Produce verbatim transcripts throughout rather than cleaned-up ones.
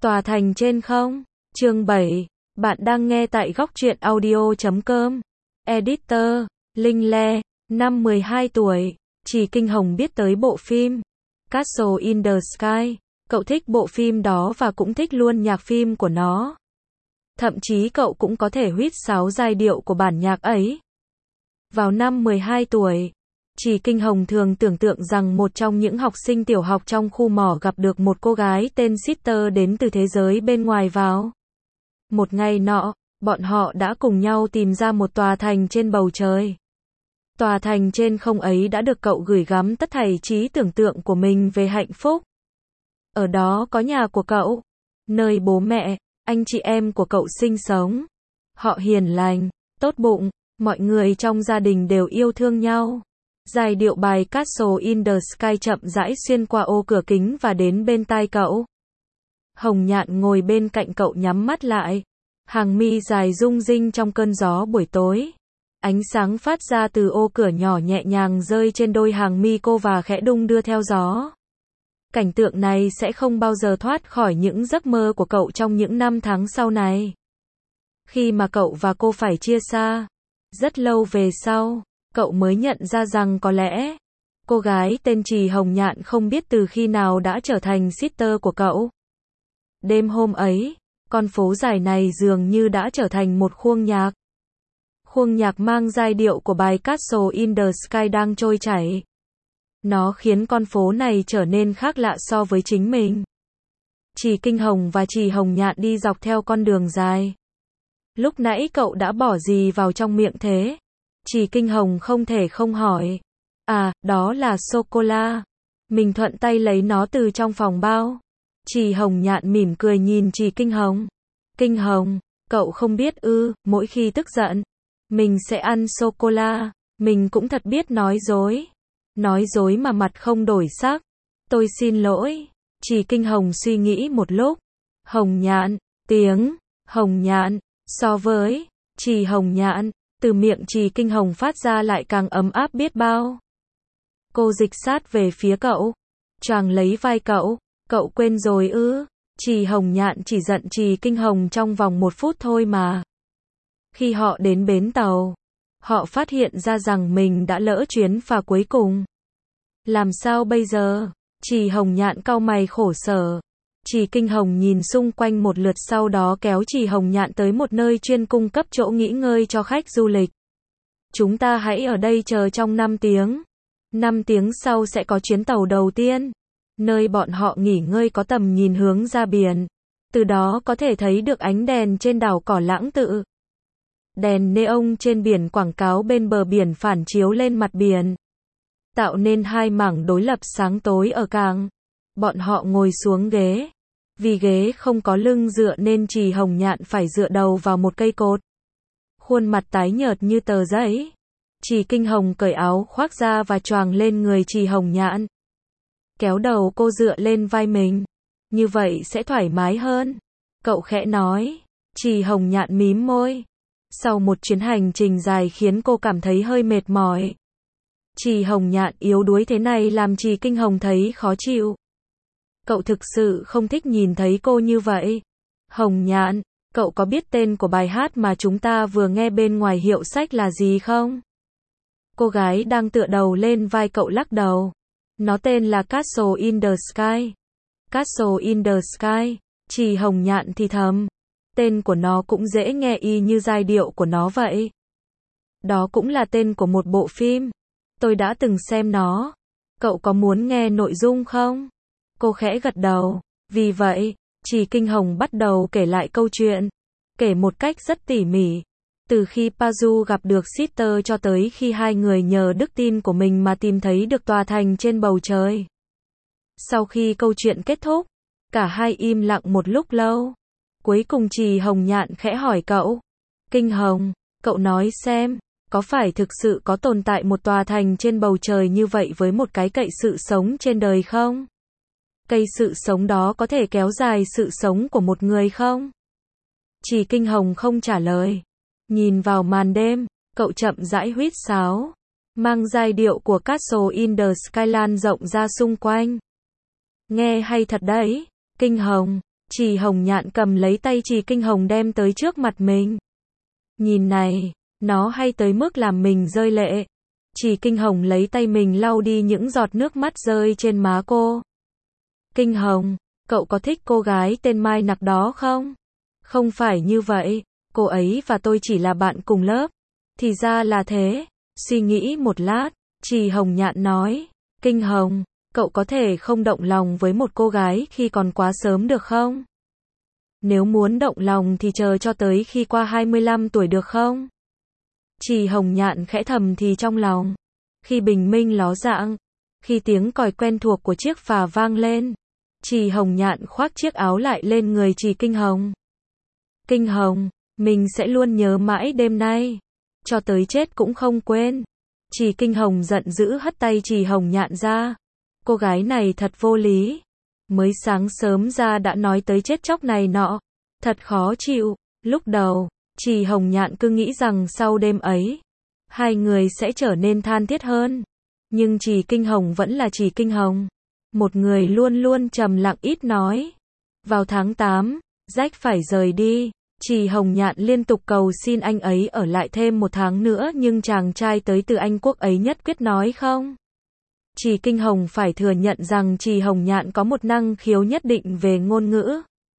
Tòa thành trên không? Chương bảy. Bạn đang nghe tại góc truyện audio chấm com. Editor, Linh Le, năm mười hai tuổi. Chỉ Kinh Hồng biết tới bộ phim Castle in the Sky. Cậu thích bộ phim đó và cũng thích luôn nhạc phim của nó. Thậm chí cậu cũng có thể huýt sáo giai điệu của bản nhạc ấy. Vào năm mười hai tuổi, Chỉ Kinh Hồng thường tưởng tượng rằng một trong những học sinh tiểu học trong khu mỏ gặp được một cô gái tên Sister đến từ thế giới bên ngoài vào. Một ngày nọ, bọn họ đã cùng nhau tìm ra một tòa thành trên bầu trời. Tòa thành trên không ấy đã được cậu gửi gắm tất thảy trí tưởng tượng của mình về hạnh phúc. Ở đó có nhà của cậu, nơi bố mẹ, anh chị em của cậu sinh sống. Họ hiền lành, tốt bụng, mọi người trong gia đình đều yêu thương nhau. Giai điệu bài Castle in the Sky chậm rãi xuyên qua ô cửa kính và đến bên tai cậu. Hồng Nhạn ngồi bên cạnh cậu nhắm mắt lại. Hàng mi dài rung rinh trong cơn gió buổi tối. Ánh sáng phát ra từ ô cửa nhỏ nhẹ nhàng rơi trên đôi hàng mi cô và khẽ đung đưa theo gió. Cảnh tượng này sẽ không bao giờ thoát khỏi những giấc mơ của cậu trong những năm tháng sau này. Khi mà cậu và cô phải chia xa, rất lâu về sau, cậu mới nhận ra rằng có lẽ cô gái tên Trì Hồng Nhạn không biết từ khi nào đã trở thành sister của cậu. Đêm hôm ấy, con phố dài này dường như đã trở thành một khuôn nhạc. Khuôn nhạc mang giai điệu của bài Castle in the Sky đang trôi chảy. Nó khiến con phố này trở nên khác lạ so với chính mình. Chỉ Kinh Hồng và Trì Hồng Nhạn đi dọc theo con đường dài. Lúc nãy cậu đã bỏ gì vào trong miệng thế? Chỉ Kinh Hồng không thể không hỏi. À, đó là sô-cô-la. Mình thuận tay lấy nó từ trong phòng bao. Trì Hồng Nhạn mỉm cười nhìn Chỉ Kinh Hồng. Kinh Hồng, cậu không biết ư, mỗi khi tức giận, mình sẽ ăn sô-cô-la. Mình cũng thật biết nói dối. Nói dối mà mặt không đổi sắc. Tôi xin lỗi. Chỉ Kinh Hồng suy nghĩ một lúc. Hồng Nhạn, tiếng Hồng Nhạn, so với Trì Hồng Nhạn, từ miệng Chỉ Kinh Hồng phát ra lại càng ấm áp biết bao. Cô dịch sát về phía cậu, choàng lấy vai cậu. Cậu quên rồi ư? Trì Hồng Nhạn chỉ giận Chỉ Kinh Hồng trong vòng một phút thôi mà. Khi họ đến bến tàu, họ phát hiện ra rằng mình đã lỡ chuyến phà cuối cùng. Làm sao bây giờ? Trì Hồng Nhạn cau mày khổ sở. Chỉ Kinh Hồng nhìn xung quanh một lượt sau đó kéo Trì Hồng Nhạn tới một nơi chuyên cung cấp chỗ nghỉ ngơi cho khách du lịch. Chúng ta hãy ở đây chờ trong năm tiếng. năm tiếng sau sẽ có chuyến tàu đầu tiên. Nơi bọn họ nghỉ ngơi có tầm nhìn hướng ra biển. Từ đó có thể thấy được ánh đèn trên đảo Cỏ Lãng Tự. Đèn neon trên biển quảng cáo bên bờ biển phản chiếu lên mặt biển, tạo nên hai mảng đối lập sáng tối ở cảng. Bọn họ ngồi xuống ghế. Vì ghế không có lưng dựa nên Trì Hồng Nhạn phải dựa đầu vào một cây cột. Khuôn mặt tái nhợt như tờ giấy. Chỉ Kinh Hồng cởi áo khoác ra và choàng lên người Trì Hồng Nhạn. Kéo đầu cô dựa lên vai mình. Như vậy sẽ thoải mái hơn. Cậu khẽ nói. Trì Hồng Nhạn mím môi. Sau một chuyến hành trình dài khiến cô cảm thấy hơi mệt mỏi. Trì Hồng Nhạn yếu đuối thế này làm Trì Kinh Hồng thấy khó chịu. Cậu thực sự không thích nhìn thấy cô như vậy. Hồng Nhạn, cậu có biết tên của bài hát mà chúng ta vừa nghe bên ngoài hiệu sách là gì không? Cô gái đang tựa đầu lên vai cậu lắc đầu. Nó tên là Castle in the Sky. Castle in the Sky. Trì Hồng Nhạn thì thầm. Tên của nó cũng dễ nghe y như giai điệu của nó vậy. Đó cũng là tên của một bộ phim. Tôi đã từng xem nó. Cậu có muốn nghe nội dung không? Cô khẽ gật đầu. Vì vậy, Chỉ Kinh Hồng bắt đầu kể lại câu chuyện. Kể một cách rất tỉ mỉ. Từ khi Pazu gặp được Sister cho tới khi hai người nhờ đức tin của mình mà tìm thấy được tòa thành trên bầu trời. Sau khi câu chuyện kết thúc, cả hai im lặng một lúc lâu. Cuối cùng Trì Hồng Nhạn khẽ hỏi cậu. Kinh Hồng, cậu nói xem, có phải thực sự có tồn tại một tòa thành trên bầu trời như vậy với một cái cậy sự sống trên đời không? Cây sự sống đó có thể kéo dài sự sống của một người không? Trì Kinh Hồng không trả lời. Nhìn vào màn đêm, cậu chậm rãi huýt sáo. Mang giai điệu của Castle in the Sky lan rộng ra xung quanh. Nghe hay thật đấy, Kinh Hồng. Trì Hồng Nhạn cầm lấy tay Trì Kinh Hồng đem tới trước mặt mình. Nhìn này, nó hay tới mức làm mình rơi lệ. Trì Kinh Hồng lấy tay mình lau đi những giọt nước mắt rơi trên má cô. Kinh Hồng, cậu có thích cô gái tên Mai Nặc đó không? Không phải như vậy, cô ấy và tôi chỉ là bạn cùng lớp. Thì ra là thế. Suy nghĩ một lát, Trì Hồng Nhạn nói, Kinh Hồng, cậu có thể không động lòng với một cô gái khi còn quá sớm được không? Nếu muốn động lòng thì chờ cho tới khi qua hai mươi lăm tuổi được không? Trì Hồng Nhạn khẽ thầm thì trong lòng. Khi bình minh ló dạng, khi tiếng còi quen thuộc của chiếc phà vang lên, Trì Hồng Nhạn khoác chiếc áo lại lên người Trì Kinh Hồng. Kinh Hồng, mình sẽ luôn nhớ mãi đêm nay, cho tới chết cũng không quên. Trì Kinh Hồng giận dữ hất tay Trì Hồng Nhạn ra. Cô gái này thật vô lý. Mới sáng sớm ra đã nói tới chết chóc này nọ. Thật khó chịu. Lúc đầu, Trì Hồng Nhạn cứ nghĩ rằng sau đêm ấy, hai người sẽ trở nên than thiết hơn. Nhưng Trì Kinh Hồng vẫn là Trì Kinh Hồng. Một người luôn luôn trầm lặng ít nói. Vào tháng tám, Jack phải rời đi. Trì Hồng Nhạn liên tục cầu xin anh ấy ở lại thêm một tháng nữa nhưng chàng trai tới từ Anh Quốc ấy nhất quyết nói không. Trì Kinh Hồng phải thừa nhận rằng Trì Hồng Nhạn có một năng khiếu nhất định về ngôn ngữ.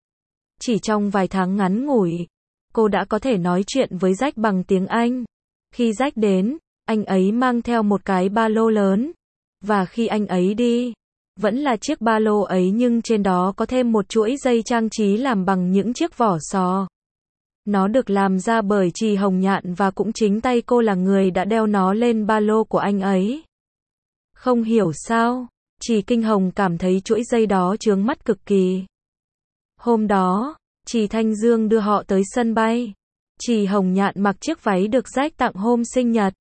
Chỉ trong vài tháng ngắn ngủi, cô đã có thể nói chuyện với Jack bằng tiếng Anh. Khi Jack đến, anh ấy mang theo một cái ba lô lớn. Và khi anh ấy đi, vẫn là chiếc ba lô ấy nhưng trên đó có thêm một chuỗi dây trang trí làm bằng những chiếc vỏ sò. Nó được làm ra bởi Trì Hồng Nhạn và cũng chính tay cô là người đã đeo nó lên ba lô của anh ấy. Không hiểu sao, Trì Kinh Hồng cảm thấy chuỗi dây đó chướng mắt cực kỳ. Hôm đó, Trì Thanh Dương đưa họ tới sân bay. Trì Hồng Nhạn mặc chiếc váy được Jack tặng hôm sinh nhật.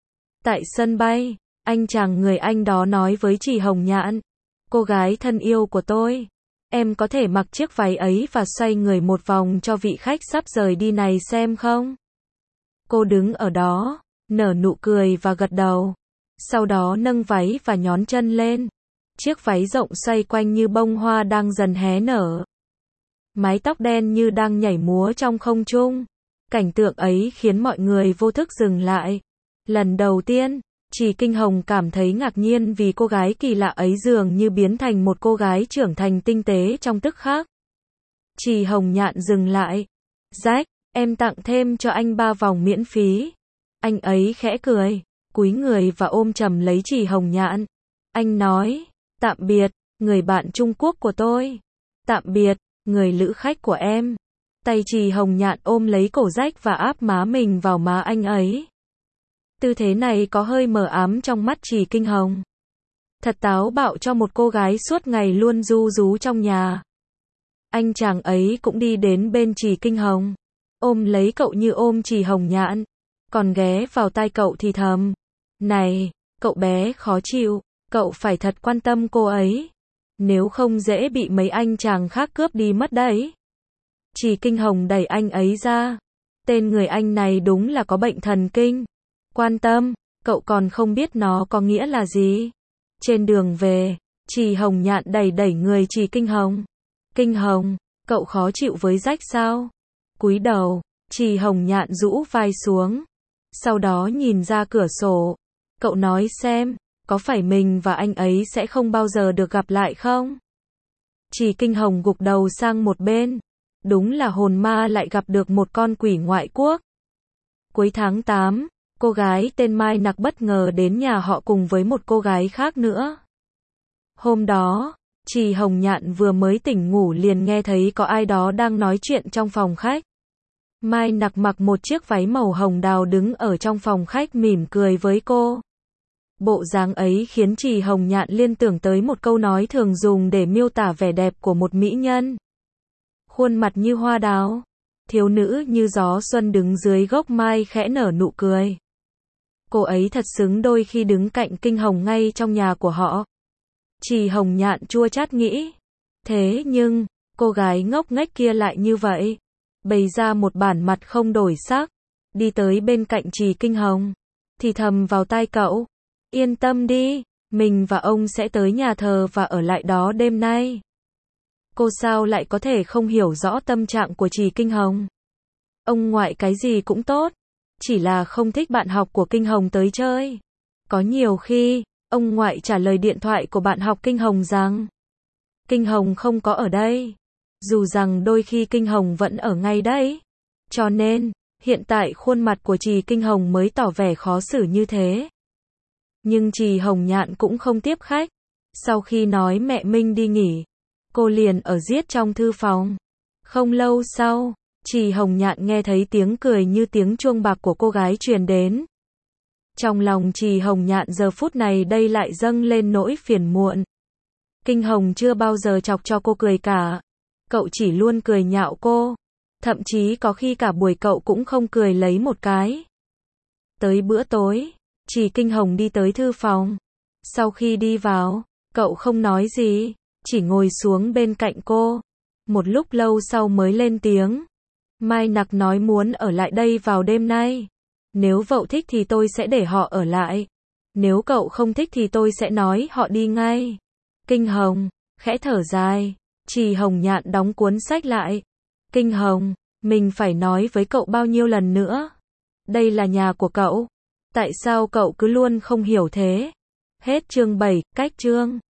Tại sân bay, anh chàng người Anh đó nói với Trì Hồng Nhạn, cô gái thân yêu của tôi, em có thể mặc chiếc váy ấy và xoay người một vòng cho vị khách sắp rời đi này xem không? Cô đứng ở đó, nở nụ cười và gật đầu. Sau đó nâng váy và nhón chân lên. Chiếc váy rộng xoay quanh như bông hoa đang dần hé nở. Mái tóc đen như đang nhảy múa trong không trung. Cảnh tượng ấy khiến mọi người vô thức dừng lại. Lần đầu tiên, Trì Kinh Hồng cảm thấy ngạc nhiên vì cô gái kỳ lạ ấy dường như biến thành một cô gái trưởng thành tinh tế trong tức khắc. Trì Hồng Nhạn dừng lại. Jack, em tặng thêm cho anh ba vòng miễn phí. Anh ấy khẽ cười, cúi người và ôm chầm lấy Trì Hồng Nhạn. Anh nói, tạm biệt, người bạn Trung Quốc của tôi. Tạm biệt, người lữ khách của em. Tay Trì Hồng Nhạn ôm lấy cổ Jack và áp má mình vào má anh ấy. Tư thế này có hơi mờ ám trong mắt Trì Kinh Hồng. Thật táo bạo cho một cô gái suốt ngày luôn ru rú trong nhà. Anh chàng ấy cũng đi đến bên Trì Kinh Hồng, ôm lấy cậu như ôm Trì Hồng Nhạn, còn ghé vào tai cậu thì thầm, này, cậu bé khó chịu, cậu phải thật quan tâm cô ấy, nếu không dễ bị mấy anh chàng khác cướp đi mất đấy. Trì Kinh Hồng đẩy anh ấy ra, tên người anh này đúng là có bệnh thần kinh. Quan tâm, cậu còn không biết nó có nghĩa là gì. Trên đường về, Trì Hồng Nhạn đẩy đẩy người Trì Kinh Hồng. Kinh Hồng, cậu khó chịu với Jack sao? Cúi đầu, Trì Hồng Nhạn rũ vai xuống. Sau đó nhìn ra cửa sổ. Cậu nói xem, có phải mình và anh ấy sẽ không bao giờ được gặp lại không? Trì Kinh Hồng gục đầu sang một bên. Đúng là hồn ma lại gặp được một con quỷ ngoại quốc. Cuối tháng tám, cô gái tên Mai Nặc bất ngờ đến nhà họ cùng với một cô gái khác nữa. Hôm đó, Trì Hồng Nhạn vừa mới tỉnh ngủ liền nghe thấy có ai đó đang nói chuyện trong phòng khách. Mai Nặc mặc một chiếc váy màu hồng đào đứng ở trong phòng khách mỉm cười với cô. Bộ dáng ấy khiến Trì Hồng Nhạn liên tưởng tới một câu nói thường dùng để miêu tả vẻ đẹp của một mỹ nhân. Khuôn mặt như hoa đào, thiếu nữ như gió xuân đứng dưới gốc mai khẽ nở nụ cười. Cô ấy thật xứng đôi khi đứng cạnh Kinh Hồng ngay trong nhà của họ. Trì Hồng Nhạn chua chát nghĩ. Thế nhưng, cô gái ngốc nghếch kia lại như vậy. Bày ra một bản mặt không đổi sắc. Đi tới bên cạnh Trì Kinh Hồng. Thì thầm vào tai cậu. Yên tâm đi, mình và ông sẽ tới nhà thờ và ở lại đó đêm nay. Cô sao lại có thể không hiểu rõ tâm trạng của Trì Kinh Hồng? Ông ngoại cái gì cũng tốt, chỉ là không thích bạn học của Kinh Hồng tới chơi. Có nhiều khi, ông ngoại trả lời điện thoại của bạn học Kinh Hồng rằng Kinh Hồng không có ở đây. Dù rằng đôi khi Kinh Hồng vẫn ở ngay đấy. Cho nên, hiện tại khuôn mặt của Trì Kinh Hồng mới tỏ vẻ khó xử như thế. Nhưng Trì Hồng Nhạn cũng không tiếp khách. Sau khi nói mẹ Minh đi nghỉ, cô liền ở giết trong thư phòng. Không lâu sau, Trì Hồng Nhạn nghe thấy tiếng cười như tiếng chuông bạc của cô gái truyền đến. Trong lòng Trì Hồng Nhạn giờ phút này đây lại dâng lên nỗi phiền muộn. Kinh Hồng chưa bao giờ chọc cho cô cười cả. Cậu chỉ luôn cười nhạo cô. Thậm chí có khi cả buổi cậu cũng không cười lấy một cái. Tới bữa tối, Trì Kinh Hồng đi tới thư phòng. Sau khi đi vào, cậu không nói gì, chỉ ngồi xuống bên cạnh cô. Một lúc lâu sau mới lên tiếng. Mai Nặc nói muốn ở lại đây vào đêm nay. Nếu cậu thích thì tôi sẽ để họ ở lại. Nếu cậu không thích thì tôi sẽ nói họ đi ngay. Kinh Hồng, khẽ thở dài. Trì Hồng Nhạn đóng cuốn sách lại. Kinh Hồng, mình phải nói với cậu bao nhiêu lần nữa. Đây là nhà của cậu. Tại sao cậu cứ luôn không hiểu thế? Hết chương bảy, cách chương.